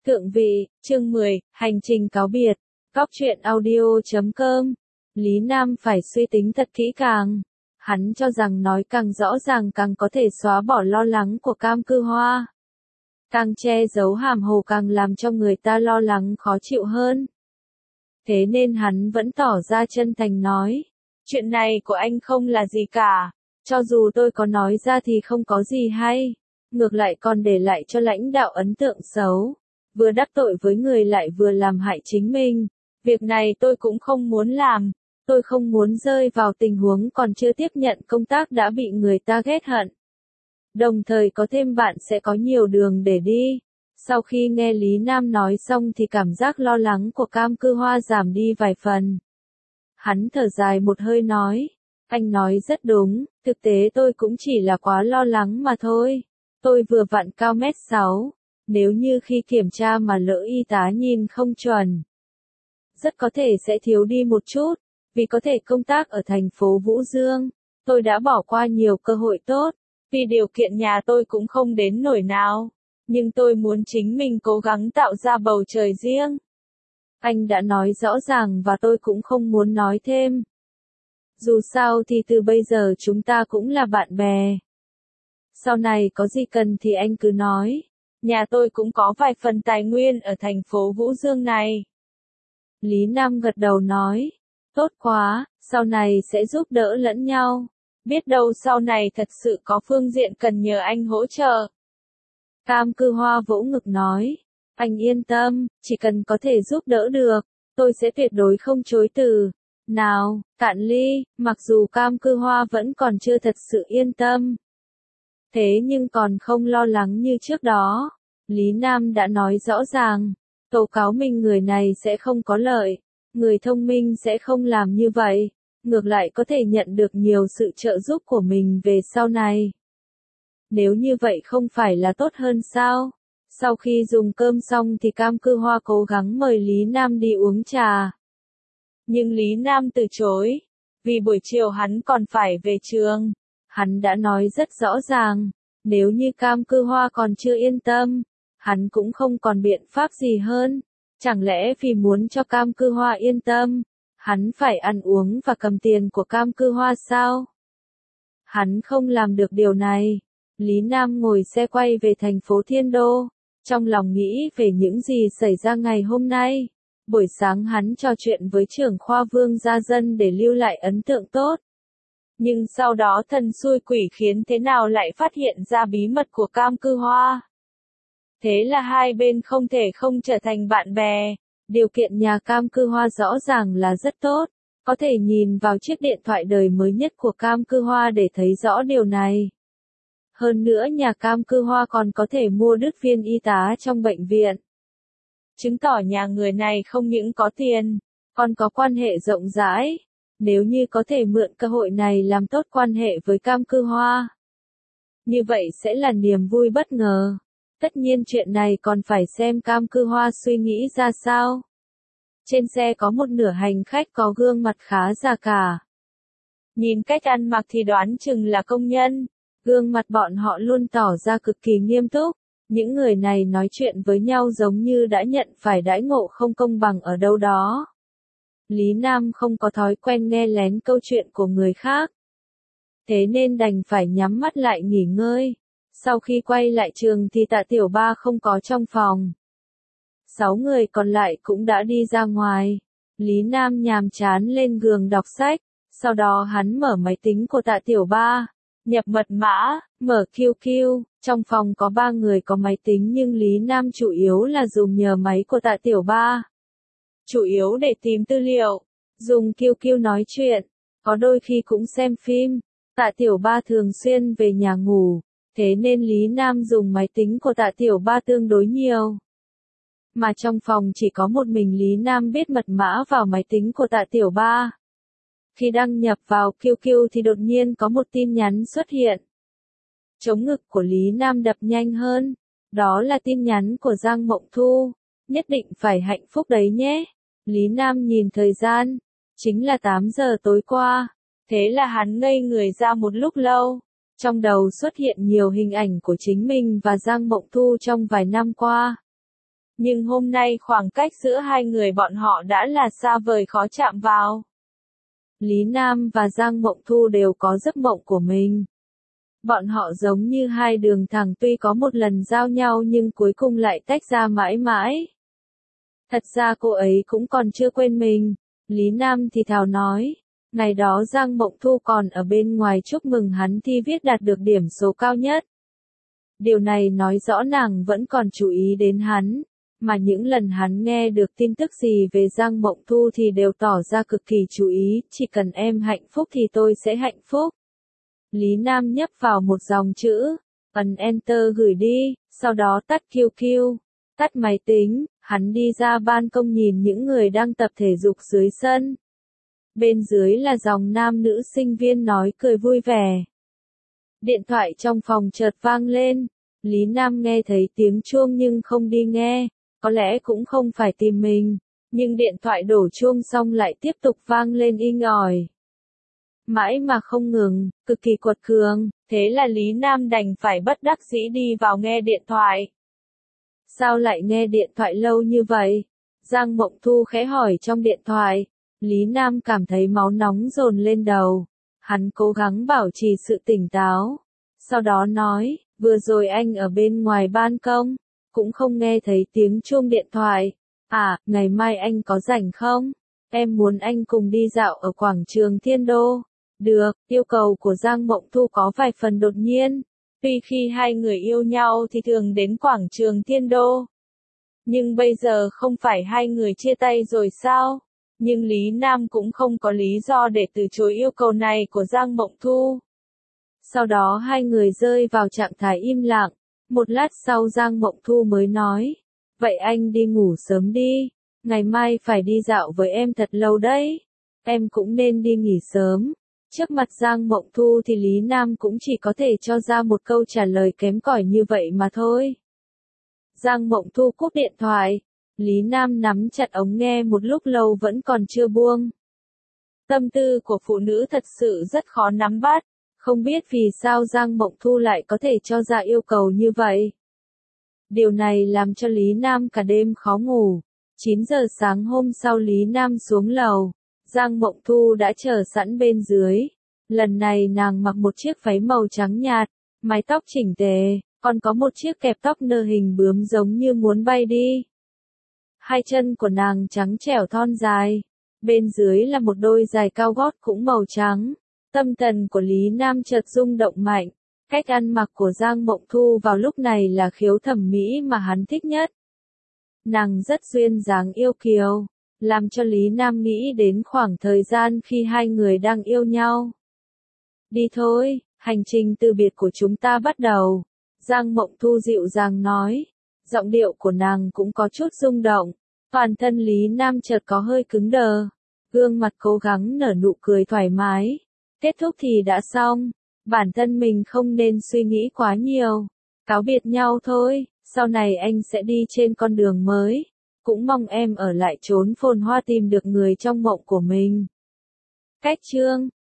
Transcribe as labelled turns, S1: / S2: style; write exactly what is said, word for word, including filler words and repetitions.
S1: Thượng vị, chương mười, hành trình cáo biệt. Góc truyện audio chấm com. Lý Nam phải suy tính thật kỹ càng. Hắn cho rằng nói càng rõ ràng càng có thể xóa bỏ lo lắng của Cam Cư Hoa. Càng che giấu hàm hồ càng làm cho người ta lo lắng khó chịu hơn. Thế nên hắn vẫn tỏ ra chân thành nói. Chuyện này của anh không là gì cả. Cho dù tôi có nói ra thì không có gì hay. Ngược lại còn để lại cho lãnh đạo ấn tượng xấu. Vừa đắc tội với người lại vừa làm hại chính mình. Việc này tôi cũng không muốn làm. Tôi không muốn rơi vào tình huống còn chưa tiếp nhận công tác đã bị người ta ghét hận. Đồng thời có thêm bạn sẽ có nhiều đường để đi. Sau khi nghe Lý Nam nói xong thì cảm giác lo lắng của Cam Cư Hoa giảm đi vài phần. Hắn thở dài một hơi nói. Anh nói rất đúng, thực tế tôi cũng chỉ là quá lo lắng mà thôi. Tôi vừa vặn cao mét sáu. Nếu như khi kiểm tra mà lỡ y tá nhìn không chuẩn, rất có thể sẽ thiếu đi một chút, vì có thể công tác ở thành phố Vũ Dương, tôi đã bỏ qua nhiều cơ hội tốt, vì điều kiện nhà tôi cũng không đến nổi nào, nhưng tôi muốn chính mình cố gắng tạo ra bầu trời riêng. Anh đã nói rõ ràng và tôi cũng không muốn nói thêm. Dù sao thì từ bây giờ chúng ta cũng là bạn bè. Sau này có gì cần thì anh cứ nói. Nhà tôi cũng có vài phần tài nguyên ở thành phố Vũ Dương này. Lý Nam gật đầu nói. Tốt quá, sau này sẽ giúp đỡ lẫn nhau. Biết đâu sau này thật sự có phương diện cần nhờ anh hỗ trợ. Cam Cư Hoa vỗ ngực nói. Anh yên tâm, chỉ cần có thể giúp đỡ được, tôi sẽ tuyệt đối không chối từ. Nào, cạn ly, mặc dù Cam Cư Hoa vẫn còn chưa thật sự yên tâm. Thế nhưng còn không lo lắng như trước đó. Lý Nam đã nói rõ ràng, tố cáo mình người này sẽ không có lợi, người thông minh sẽ không làm như vậy, ngược lại có thể nhận được nhiều sự trợ giúp của mình về sau này. Nếu như vậy không phải là tốt hơn sao? Sau khi dùng cơm xong thì Cam Cư Hoa cố gắng mời Lý Nam đi uống trà. Nhưng Lý Nam từ chối, vì buổi chiều hắn còn phải về trường. Hắn đã nói rất rõ ràng, nếu như Cam Cư Hoa còn chưa yên tâm, hắn cũng không còn biện pháp gì hơn. Chẳng lẽ vì muốn cho Cam Cư Hoa yên tâm, hắn phải ăn uống và cầm tiền của Cam Cư Hoa sao? Hắn không làm được điều này. Lý Nam ngồi xe quay về thành phố Thiên Đô, trong lòng nghĩ về những gì xảy ra ngày hôm nay. Buổi sáng hắn trò chuyện với trưởng khoa Vương Gia Dân để lưu lại ấn tượng tốt. Nhưng sau đó thần xui quỷ khiến thế nào lại phát hiện ra bí mật của Cam Cư Hoa. Thế là hai bên không thể không trở thành bạn bè. Điều kiện nhà Cam Cư Hoa rõ ràng là rất tốt. Có thể nhìn vào chiếc điện thoại đời mới nhất của Cam Cư Hoa để thấy rõ điều này. Hơn nữa nhà Cam Cư Hoa còn có thể mua đứt viên y tá trong bệnh viện. Chứng tỏ nhà người này không những có tiền, còn có quan hệ rộng rãi. Nếu như có thể mượn cơ hội này làm tốt quan hệ với Cam Cư Hoa, như vậy sẽ là niềm vui bất ngờ. Tất nhiên chuyện này còn phải xem Cam Cư Hoa suy nghĩ ra sao. Trên xe có một nửa hành khách có gương mặt khá già cả. Nhìn cách ăn mặc thì đoán chừng là công nhân. Gương mặt bọn họ luôn tỏ ra cực kỳ nghiêm túc. Những người này nói chuyện với nhau giống như đã nhận phải đãi ngộ không công bằng ở đâu đó. Lý Nam không có thói quen nghe lén câu chuyện của người khác. Thế nên đành phải nhắm mắt lại nghỉ ngơi. Sau khi quay lại trường thì Tạ Tiểu Ba không có trong phòng. Sáu người còn lại cũng đã đi ra ngoài. Lý Nam nhàm chán lên giường đọc sách. Sau đó hắn mở máy tính của Tạ Tiểu Ba. Nhập mật mã, mở quy quy. Trong phòng có ba người có máy tính nhưng Lý Nam chủ yếu là dùng nhờ máy của Tạ Tiểu Ba. Chủ yếu để tìm tư liệu, dùng quy quy nói chuyện, có đôi khi cũng xem phim. Tạ Tiểu Ba thường xuyên về nhà ngủ, thế nên Lý Nam dùng máy tính của Tạ Tiểu Ba tương đối nhiều. Mà trong phòng chỉ có một mình Lý Nam biết mật mã vào máy tính của Tạ Tiểu Ba. Khi đăng nhập vào quy quy thì đột nhiên có một tin nhắn xuất hiện. Trống ngực của Lý Nam đập nhanh hơn, đó là tin nhắn của Giang Mộng Thu. Nhất định phải hạnh phúc đấy nhé. Lý Nam nhìn thời gian, chính là tám giờ tối qua. Thế là hắn ngây người ra một lúc lâu. Trong đầu xuất hiện nhiều hình ảnh của chính mình và Giang Mộng Thu trong vài năm qua. Nhưng hôm nay khoảng cách giữa hai người bọn họ đã là xa vời khó chạm vào. Lý Nam và Giang Mộng Thu đều có giấc mộng của mình. Bọn họ giống như hai đường thẳng tuy có một lần giao nhau nhưng cuối cùng lại tách ra mãi mãi. Thật ra cô ấy cũng còn chưa quên mình. Lý Nam thì thào nói. Ngày đó Giang Mộng Thu còn ở bên ngoài chúc mừng hắn thi viết đạt được điểm số cao nhất. Điều này nói rõ nàng vẫn còn chú ý đến hắn. Mà những lần hắn nghe được tin tức gì về Giang Mộng Thu thì đều tỏ ra cực kỳ chú ý. Chỉ cần em hạnh phúc thì tôi sẽ hạnh phúc. Lý Nam nhấp vào một dòng chữ, ấn Enter gửi đi, sau đó tắt quy quy, tắt máy tính, hắn đi ra ban công nhìn những người đang tập thể dục dưới sân. Bên dưới là dòng nam nữ sinh viên nói cười vui vẻ. Điện thoại trong phòng chợt vang lên, Lý Nam nghe thấy tiếng chuông nhưng không đi nghe, có lẽ cũng không phải tìm mình, nhưng điện thoại đổ chuông xong lại tiếp tục vang lên inh ỏi. Mãi mà không ngừng, cực kỳ quật cường, thế là Lý Nam đành phải bất đắc dĩ đi vào nghe điện thoại. Sao lại nghe điện thoại lâu như vậy? Giang Mộng Thu khẽ hỏi trong điện thoại. Lý Nam cảm thấy máu nóng dồn lên đầu. Hắn cố gắng bảo trì sự tỉnh táo. Sau đó nói, vừa rồi anh ở bên ngoài ban công, cũng không nghe thấy tiếng chuông điện thoại. À, ngày mai anh có rảnh không? Em muốn anh cùng đi dạo ở quảng trường Thiên Đô. Được, yêu cầu của Giang Mộng Thu có vài phần đột nhiên. Tuy khi hai người yêu nhau thì thường đến quảng trường Thiên Đô. Nhưng bây giờ không phải hai người chia tay rồi sao? Nhưng Lý Nam cũng không có lý do để từ chối yêu cầu này của Giang Mộng Thu. Sau đó hai người rơi vào trạng thái im lặng. Một lát sau Giang Mộng Thu mới nói. Vậy anh đi ngủ sớm đi. Ngày mai phải đi dạo với em thật lâu đấy. Em cũng nên đi nghỉ sớm. Trước mặt Giang Mộng Thu thì Lý Nam cũng chỉ có thể cho ra một câu trả lời kém cỏi như vậy mà thôi. Giang Mộng Thu cúp điện thoại. Lý Nam nắm chặt ống nghe một lúc lâu vẫn còn chưa buông. Tâm tư của phụ nữ thật sự rất khó nắm bắt. Không biết vì sao Giang Mộng Thu lại có thể cho ra yêu cầu như vậy. Điều này làm cho Lý Nam cả đêm khó ngủ. chín giờ sáng hôm sau Lý Nam xuống lầu. Giang Mộng Thu đã chờ sẵn bên dưới. Lần này nàng mặc một chiếc váy màu trắng nhạt, mái tóc chỉnh tề, còn có một chiếc kẹp tóc nơ hình bướm giống như muốn bay đi. Hai chân của nàng trắng trẻo thon dài, bên dưới là một đôi giày cao gót cũng màu trắng. Tâm thần của Lý Nam chợt rung động mạnh. Cách ăn mặc của Giang Mộng Thu vào lúc này là khiếu thẩm mỹ mà hắn thích nhất. Nàng rất duyên dáng yêu kiều, làm cho Lý Nam nghĩ đến khoảng thời gian khi hai người đang yêu nhau. Đi thôi, hành trình từ biệt của chúng ta bắt đầu. Giang Mộng Thu dịu dàng nói. Giọng điệu của nàng cũng có chút rung động. Toàn thân Lý Nam chợt có hơi cứng đờ. Gương mặt cố gắng nở nụ cười thoải mái. Kết thúc thì đã xong. Bản thân mình không nên suy nghĩ quá nhiều. Cáo biệt nhau thôi. Sau này anh sẽ đi trên con đường mới. Cũng mong em ở lại chốn phồn hoa tìm được người trong mộng của mình. Cách chương